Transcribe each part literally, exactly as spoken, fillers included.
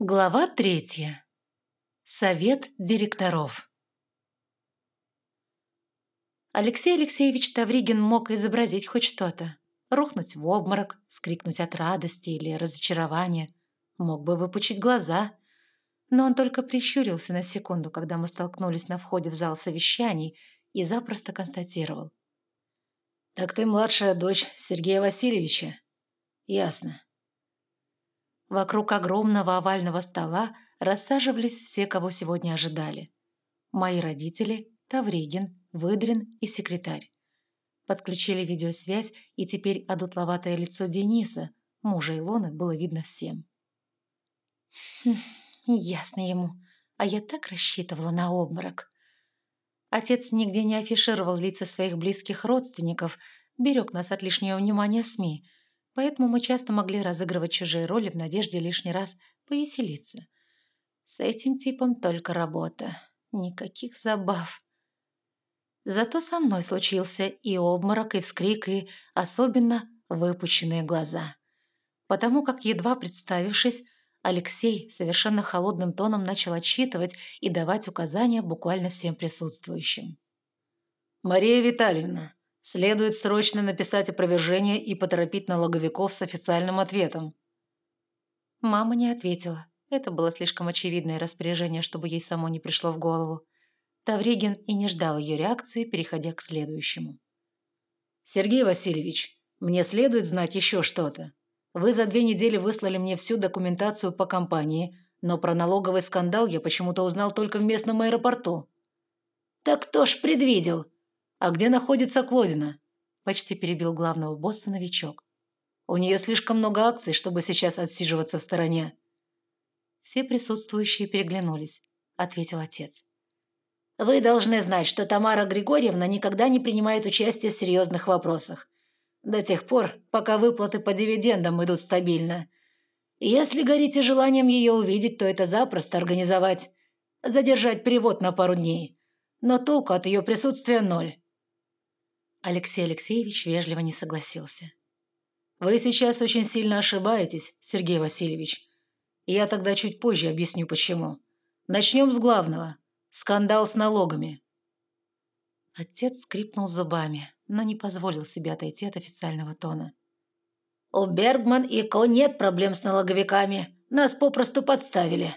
Глава третья. Совет директоров. Алексей Алексеевич Тавригин мог изобразить хоть что-то. Рухнуть в обморок, вскрикнуть от радости или разочарования. Мог бы выпучить глаза. Но он только прищурился на секунду, когда мы столкнулись на входе в зал совещаний, и запросто констатировал. «Так ты младшая дочь Сергея Васильевича?» «Ясно». Вокруг огромного овального стола рассаживались все, кого сегодня ожидали. Мои родители, Тавригин, Выдрин и секретарь. Подключили видеосвязь, и теперь одутловатое лицо Дениса, мужа Илоны, было видно всем. Хм, ясно ему. А я так рассчитывала на обморок. Отец нигде не афишировал лица своих близких родственников, берег нас от лишнего внимания СМИ, поэтому мы часто могли разыгрывать чужие роли в надежде лишний раз повеселиться. С этим типом только работа. Никаких забав. Зато со мной случился и обморок, и вскрик, и особенно выпученные глаза. Потому как, едва представившись, Алексей совершенно холодным тоном начал отчитывать и давать указания буквально всем присутствующим. «Мария Витальевна, следует срочно написать опровержение и поторопить налоговиков с официальным ответом». Мама не ответила. Это было слишком очевидное распоряжение, чтобы ей само не пришло в голову. Тавригин и не ждал ее реакции, переходя к следующему. «Сергей Васильевич, мне следует знать еще что-то. Вы за две недели выслали мне всю документацию по компании, но про налоговый скандал я почему-то узнал только в местном аэропорту». «Так кто ж предвидел?» «А где находится Клодина?» – почти перебил главного босса новичок. «У нее слишком много акций, чтобы сейчас отсиживаться в стороне». Все присутствующие переглянулись, ответил отец. «Вы должны знать, что Тамара Григорьевна никогда не принимает участие в серьезных вопросах. До тех пор, пока выплаты по дивидендам идут стабильно. Если горите желанием ее увидеть, то это запросто организовать. Задержать перевод на пару дней. Но толку от ее присутствия ноль». Алексей Алексеевич вежливо не согласился. «Вы сейчас очень сильно ошибаетесь, Сергей Васильевич. Я тогда чуть позже объясню, почему. Начнем с главного. Скандал с налогами». Отец скрипнул зубами, но не позволил себе отойти от официального тона. «У Бергман и Ко нет проблем с налоговиками. Нас попросту подставили».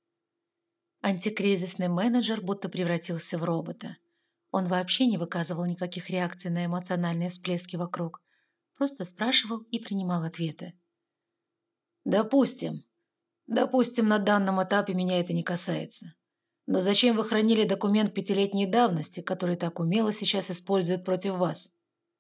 Антикризисный менеджер будто превратился в робота. Он вообще не выказывал никаких реакций на эмоциональные всплески вокруг. Просто спрашивал и принимал ответы. «Допустим. Допустим, на данном этапе меня это не касается. Но зачем вы хранили документ пятилетней давности, который так умело сейчас используют против вас?»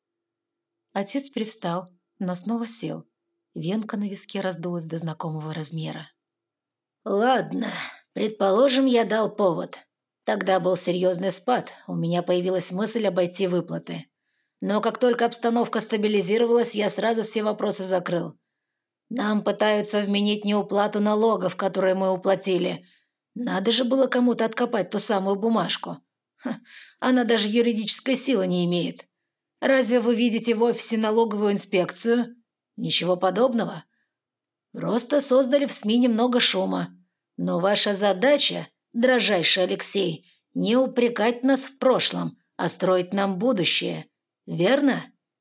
Отец привстал, но снова сел. Венка на виске раздулась до знакомого размера. «Ладно, предположим, я дал повод. Тогда был серьезный спад, у меня появилась мысль обойти выплаты. Но как только обстановка стабилизировалась, я сразу все вопросы закрыл. Нам пытаются вменить неуплату налогов, которые мы уплатили. Надо же было кому-то откопать ту самую бумажку. Ха, она даже юридической силы не имеет. Разве вы видите в офисе налоговую инспекцию? Ничего подобного. Просто создали в СМИ немного шума. Но ваша задача, дрожайший Алексей, не упрекать нас в прошлом, а строить нам будущее. Верно?»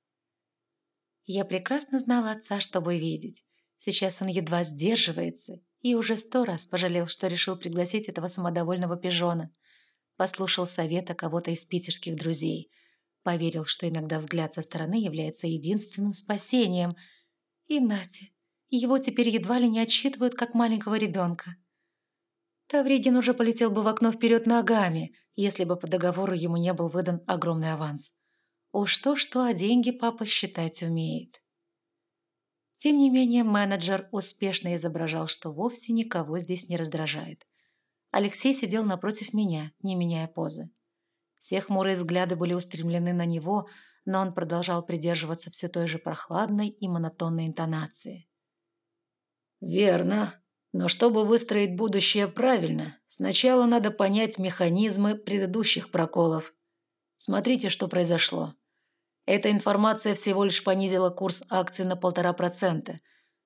Я прекрасно знала отца, чтобы видеть. Сейчас он едва сдерживается и уже сто раз пожалел, что решил пригласить этого самодовольного пижона. Послушал совета кого-то из питерских друзей. Поверил, что иногда взгляд со стороны является единственным спасением. И нате, его теперь едва ли не отчитывают, как маленького ребенка. Тавригин уже полетел бы в окно вперед ногами, если бы по договору ему не был выдан огромный аванс. Уж то-что, а деньги папа считать умеет. Тем не менее, менеджер успешно изображал, что вовсе никого здесь не раздражает. Алексей сидел напротив меня, не меняя позы. Все хмурые взгляды были устремлены на него, но он продолжал придерживаться все той же прохладной и монотонной интонации. «Верно. Но чтобы выстроить будущее правильно, сначала надо понять механизмы предыдущих проколов. Смотрите, что произошло. Эта информация всего лишь понизила курс акций на полтора процента.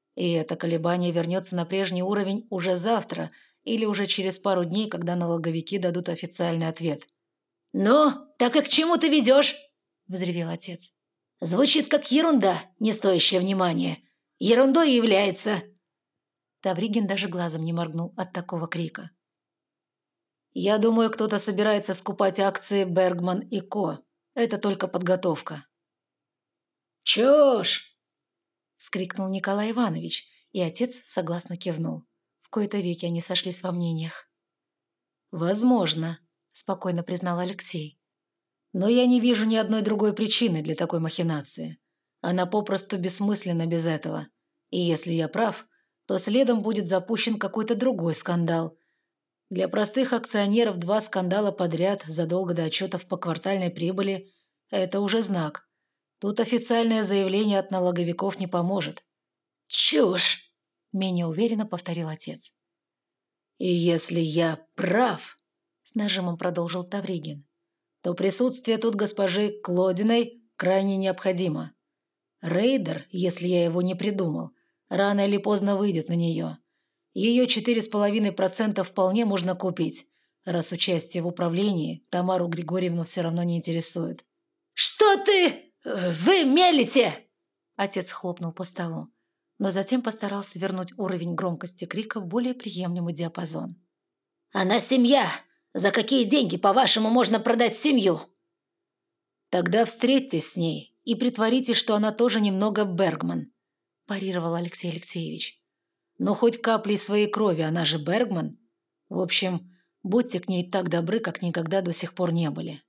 И это колебание вернется на прежний уровень уже завтра или уже через пару дней, когда налоговики дадут официальный ответ. «Ну, так и к чему ты ведешь?» – взревел отец. «Звучит как ерунда, не стоящая внимания. Ерундой является». Тавригин даже глазом не моргнул от такого крика. «Я думаю, кто-то собирается скупать акции Бергман и Ко. Это только подготовка». «Чушь!» – вскрикнул Николай Иванович, и отец согласно кивнул. В кои-то веки они сошлись во мнениях. «Возможно», – спокойно признал Алексей. «Но я не вижу ни одной другой причины для такой махинации. Она попросту бессмысленна без этого. И если я прав, то следом будет запущен какой-то другой скандал. Для простых акционеров два скандала подряд задолго до отчетов по квартальной прибыли – это уже знак. Тут официальное заявление от налоговиков не поможет». «Чушь!» – менее уверенно повторил отец. «И если я прав», – с нажимом продолжил Тавригин, то присутствие тут госпожи Клодиной крайне необходимо. Рейдер, если я его не придумал, рано или поздно выйдет на нее. Ее четыре с половиной процента вполне можно купить, раз участие в управлении Тамару Григорьевну все равно не интересует». «Что ты? Вы мелите?» Отец хлопнул по столу, но затем постарался вернуть уровень громкости крика в более приемлемый диапазон. «Она семья! За какие деньги, по-вашему, можно продать семью?» «Тогда встретьтесь с ней и притворитесь, что она тоже немного Бергман», – парировал Алексей Алексеевич. «Но хоть каплей своей крови, она же Бергман. В общем, будьте к ней так добры, как никогда до сих пор не были».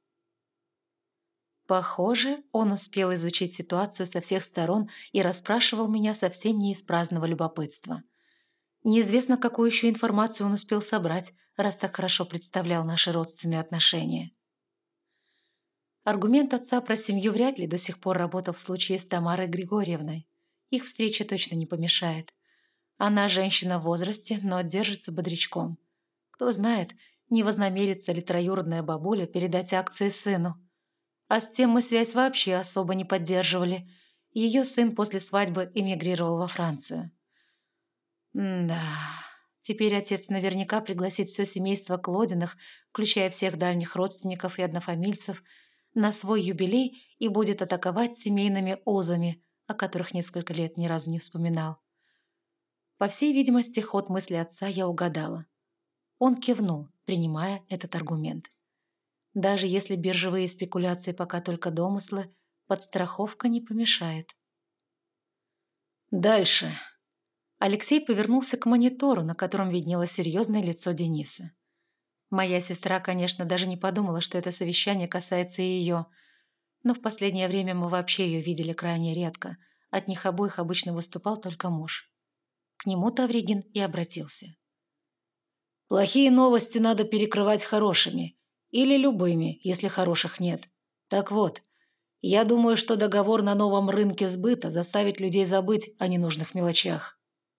Похоже, он успел изучить ситуацию со всех сторон и расспрашивал меня совсем не из праздного любопытства. Неизвестно, какую еще информацию он успел собрать, раз так хорошо представлял наши родственные отношения. Аргумент отца про семью вряд ли до сих пор работал в случае с Тамарой Григорьевной. Их встреча точно не помешает. Она женщина в возрасте, но держится бодрячком. Кто знает, не вознамерится ли троюродная бабуля передать акции сыну. А с тем мы связь вообще особо не поддерживали. Ее сын после свадьбы эмигрировал во Францию. Да, теперь отец наверняка пригласит все семейство Клодиных, включая всех дальних родственников и однофамильцев, на свой юбилей и будет атаковать семейными узами, о которых несколько лет ни разу не вспоминал. По всей видимости, ход мысли отца я угадала. Он кивнул, принимая этот аргумент. Даже если биржевые спекуляции пока только домыслы, подстраховка не помешает. Дальше. Алексей повернулся к монитору, на котором виднелось серьезное лицо Дениса. Моя сестра, конечно, даже не подумала, что это совещание касается и ее, но в последнее время мы вообще ее видели крайне редко. От них обоих обычно выступал только муж. К нему Тавригин и обратился. «Плохие новости надо перекрывать хорошими. Или любыми, если хороших нет. Так вот, я думаю, что договор на новом рынке сбыта заставит людей забыть о ненужных мелочах».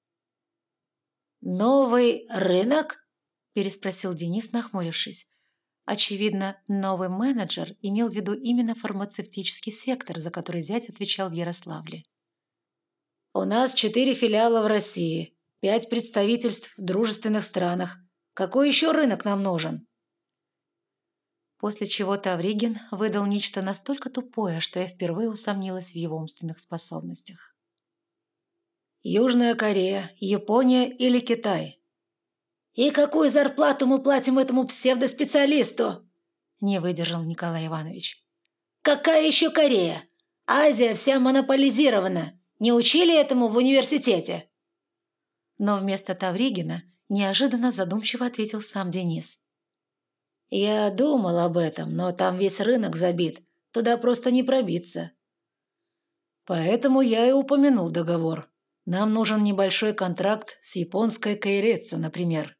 «Новый рынок?» – переспросил Денис, нахмурившись. Очевидно, новый менеджер имел в виду именно фармацевтический сектор, за который зять отвечал в Ярославле. «У нас четыре филиала в России, пять представительств в дружественных странах. Какой еще рынок нам нужен?» После чего Тавригин выдал нечто настолько тупое, что я впервые усомнилась в его умственных способностях. «Южная Корея, Япония или Китай?» «И какую зарплату мы платим этому псевдоспециалисту?» не выдержал Николай Иванович. «Какая еще Корея? Азия вся монополизирована. Не учили этому в университете?» Но вместо Тавригина неожиданно задумчиво ответил сам Денис. «Я думал об этом, но там весь рынок забит. Туда просто не пробиться. Поэтому я и упомянул договор. Нам нужен небольшой контракт с японской Кайрецу, например».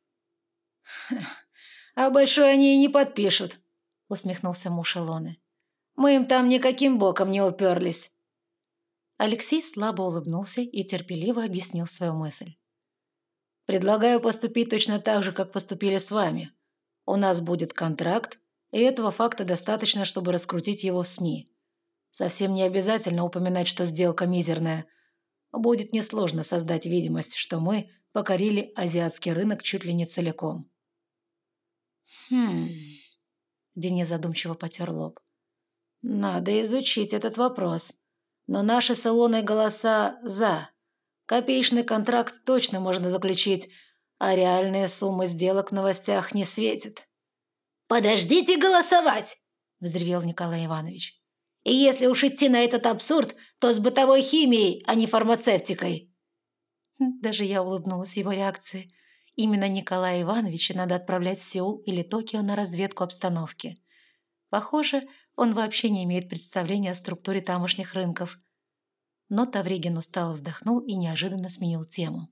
«А большой они и не подпишут», — усмехнулся муж Илоны. «Мы им там никаким боком не уперлись». Алексей слабо улыбнулся и терпеливо объяснил свою мысль. «Предлагаю поступить точно так же, как поступили с вами. У нас будет контракт, и этого факта достаточно, чтобы раскрутить его в СМИ. Совсем не обязательно упоминать, что сделка мизерная. будет несложно создать видимость, что мы покорили азиатский рынок чуть ли не целиком». «Хм...» Денис задумчиво потер лоб. «Надо изучить этот вопрос. Но наши салонные голоса «за». Копеечный контракт точно можно заключить, а реальные суммы сделок в новостях не светят». «Подождите голосовать!» – взревел Николай Иванович. «И если уж идти на этот абсурд, то с бытовой химией, а не фармацевтикой». Даже я улыбнулась его реакции. Именно Николая Ивановича надо отправлять в Сеул или Токио на разведку обстановки. Похоже, он вообще не имеет представления о структуре тамошних рынков. Но Тавригин устало вздохнул и неожиданно сменил тему.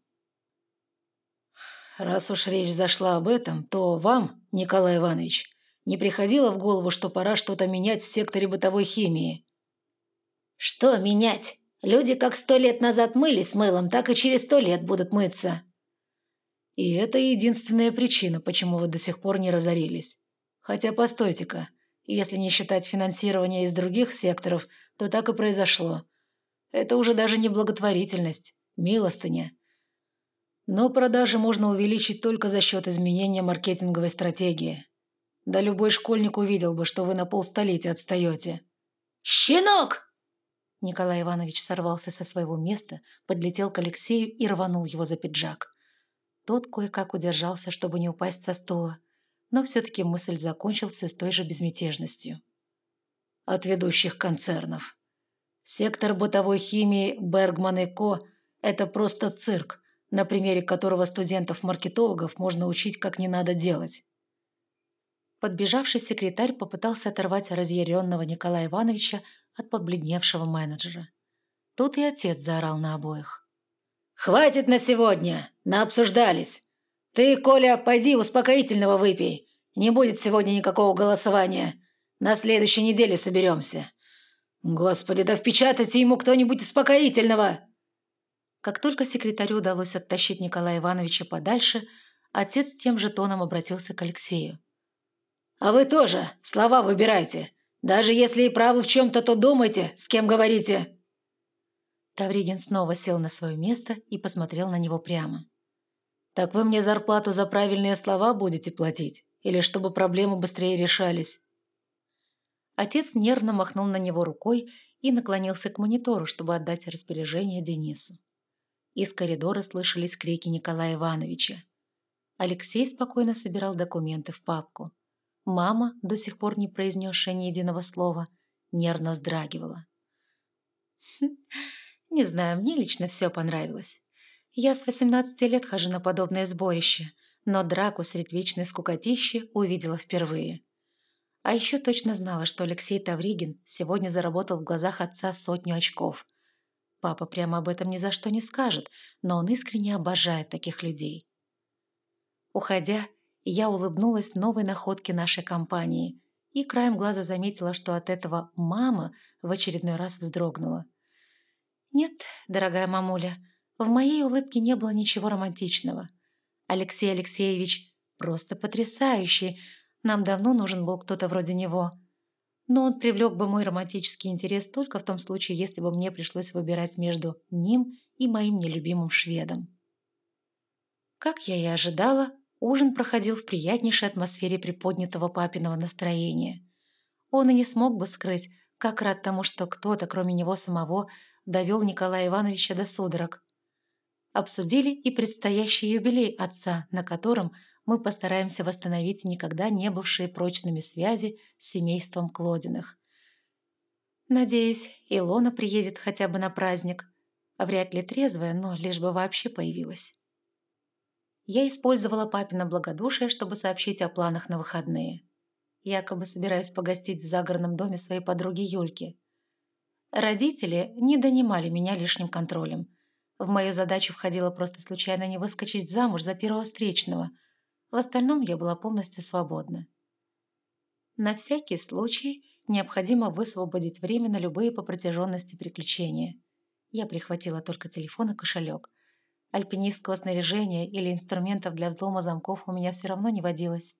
«Раз уж речь зашла об этом, то вам, Николай Иванович, не приходило в голову, что пора что-то менять в секторе бытовой химии?» «Что менять? Люди как сто лет назад мылись мылом, так и через сто лет будут мыться». «И это единственная причина, почему вы до сих пор не разорились. Хотя, постойте-ка, если не считать финансирования из других секторов, то так и произошло. Это уже даже не благотворительность, милостыня. Но продажи можно увеличить только за счет изменения маркетинговой стратегии. Да любой школьник увидел бы, что вы на полстолетия отстаете». «Щенок!» Николай Иванович сорвался со своего места, подлетел к Алексею и рванул его за пиджак. Тот кое-как удержался, чтобы не упасть со стула, но все-таки мысль закончил все с той же безмятежностью. «От ведущих концернов. Сектор бытовой химии Бергман и Ко – это просто цирк, на примере которого студентов-маркетологов можно учить, как не надо делать». Подбежавший секретарь попытался оторвать разъяренного Николая Ивановича от побледневшего менеджера. Тут и отец заорал на обоих. «Хватит на сегодня! Наобсуждались! Ты, Коля, пойди успокоительного выпей. Не будет сегодня никакого голосования. На следующей неделе соберемся. Господи, да впечатайте ему кто-нибудь успокоительного!» Как только секретарю удалось оттащить Николая Ивановича подальше, отец тем же тоном обратился к Алексею. «А вы тоже слова выбирайте. Даже если и правы в чем-то, то думайте, с кем говорите». Тавригин снова сел на свое место и посмотрел на него прямо. «Так вы мне зарплату за правильные слова будете платить? Или чтобы проблемы быстрее решались?» Отец нервно махнул на него рукой и наклонился к монитору, чтобы отдать распоряжение Денису. Из коридора слышались крики Николая Ивановича. Алексей спокойно собирал документы в папку. Мама, до сих пор не произнесшая ни единого слова, нервно вздрагивала. «Не знаю, мне лично все понравилось. Я с восемнадцати лет хожу на подобное сборище, но драку средь вечной скукотищи увидела впервые. А еще точно знала, что Алексей Тавригин сегодня заработал в глазах отца сотню очков. Папа прямо об этом ни за что не скажет, но он искренне обожает таких людей». Уходя, я улыбнулась новой находке нашей компании и краем глаза заметила, что от этого мама в очередной раз вздрогнула. Нет, дорогая мамуля, в моей улыбке не было ничего романтичного. Алексей Алексеевич просто потрясающий, нам давно нужен был кто-то вроде него. Но он привлек бы мой романтический интерес только в том случае, если бы мне пришлось выбирать между ним и моим нелюбимым шведом. Как я и ожидала, ужин проходил в приятнейшей атмосфере приподнятого папиного настроения. Он и не смог бы скрыть, как рад тому, что кто-то, кроме него самого, довел Николая Ивановича до судорог. Обсудили и предстоящий юбилей отца, на котором мы постараемся восстановить никогда не бывшие прочными связи с семейством Клодиных. Надеюсь, Илона приедет хотя бы на праздник. Вряд ли трезвая, но лишь бы вообще появилась. Я использовала папино благодушие, чтобы сообщить о планах на выходные. Якобы собираюсь погостить в загородном доме своей подруги Юльки. Родители не донимали меня лишним контролем. В мою задачу входило просто случайно не выскочить замуж за первого встречного. В остальном я была полностью свободна. На всякий случай необходимо высвободить время на любые по протяженности приключения. Я прихватила только телефон и кошелек. Альпинистского снаряжения или инструментов для взлома замков у меня все равно не водилось.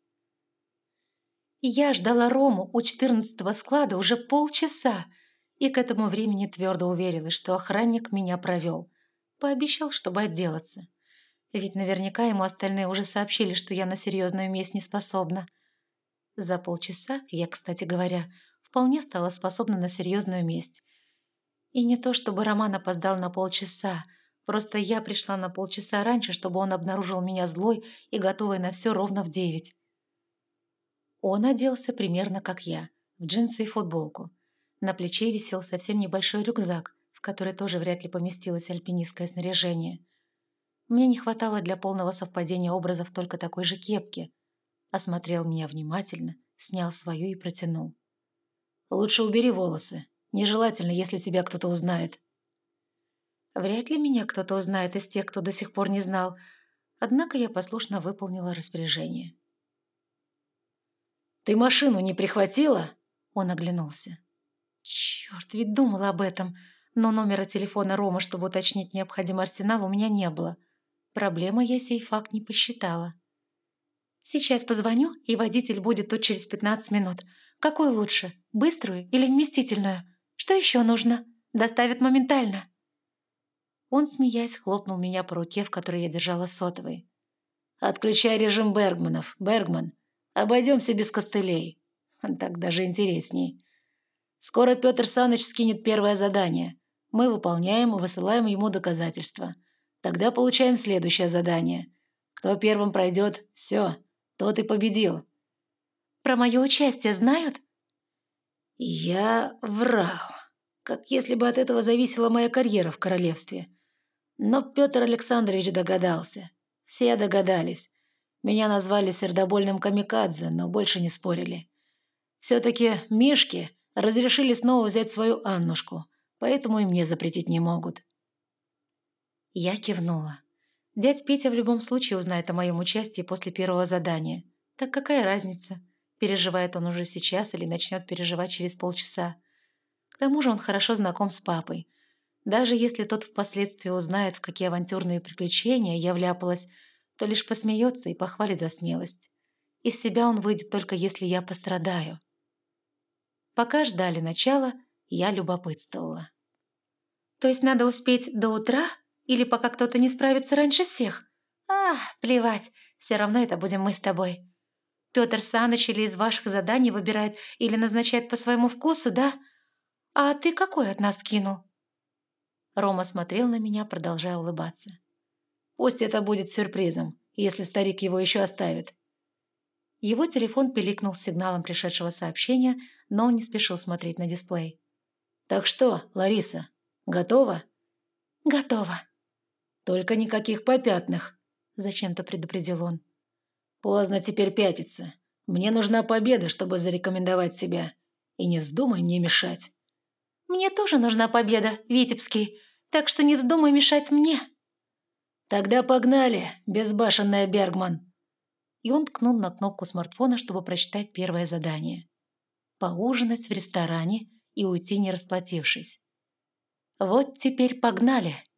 Я ждала Рому у четырнадцатого склада уже полчаса, и к этому времени твердо уверилась, что охранник меня провел. Пообещал, чтобы отделаться. Ведь наверняка ему остальные уже сообщили, что я на серьезную месть не способна. За полчаса я, кстати говоря, вполне стала способна на серьезную месть. И не то, чтобы Роман опоздал на полчаса, просто я пришла на полчаса раньше, чтобы он обнаружил меня злой и готовой на все ровно в девять. Он оделся примерно как я, в джинсы и футболку. На плече висел совсем небольшой рюкзак, в который тоже вряд ли поместилось альпинистское снаряжение. Мне не хватало для полного совпадения образов только такой же кепки. Осмотрел меня внимательно, снял свою и протянул. «Лучше убери волосы. Нежелательно, если тебя кто-то узнает». Вряд ли меня кто-то узнает из тех, кто до сих пор не знал, однако я послушно выполнила распоряжение. «Ты машину не прихватила?» Он оглянулся. Черт, ведь думала об этом, но номера телефона Ромы, чтобы уточнить необходимый арсенал, у меня не было. Проблемой я сей факт не посчитала. «Сейчас позвоню, и водитель будет тут через пятнадцать минут. Какой лучше, быструю или вместительную? Что еще нужно? Доставят моментально». Он, смеясь, хлопнул меня по руке, в которой я держала сотовый. «Отключай режим Бергманов, Бергман. Обойдемся без костылей. Так даже интересней. Скоро Петр Саныч скинет первое задание. Мы выполняем и высылаем ему доказательства. Тогда получаем следующее задание. Кто первым пройдет, все, тот и победил». «Про мое участие знают?» Я врал, как если бы от этого зависела моя карьера в королевстве. Но Петр Александрович догадался. Все догадались. Меня назвали сердобольным камикадзе, но больше не спорили. Все-таки Мишки разрешили снова взять свою Аннушку, поэтому и мне запретить не могут. Я кивнула. Дядь Петя в любом случае узнает о моем участии после первого задания. Так какая разница, переживает он уже сейчас или начнет переживать через полчаса. К тому же он хорошо знаком с папой. Даже если тот впоследствии узнает, в какие авантюрные приключения я вляпалась, то лишь посмеется и похвалит за смелость. Из себя он выйдет только если я пострадаю. Пока ждали начала, я любопытствовала. «То есть надо успеть до утра? Или пока кто-то не справится раньше всех? А, плевать, все равно это будем мы с тобой. Петр Саныч или из ваших заданий выбирает или назначает по своему вкусу, да? А ты какой от нас кинул?» Рома смотрел на меня, продолжая улыбаться. «Пусть это будет сюрпризом, если старик его еще оставит». Его телефон пиликнул сигналом пришедшего сообщения, но он не спешил смотреть на дисплей. «Так что, Лариса, готова?» «Готова». «Только никаких попятных», – зачем-то предупредил он. «Поздно теперь пятиться. Мне нужна победа, чтобы зарекомендовать себя. И не вздумай мне мешать». «Мне тоже нужна победа, Витебский, так что не вздумай мешать мне». «Тогда погнали, безбашенная Бергман». И он ткнул на кнопку смартфона, чтобы прочитать первое задание. Поужинать в ресторане и уйти, не расплатившись. «Вот теперь погнали,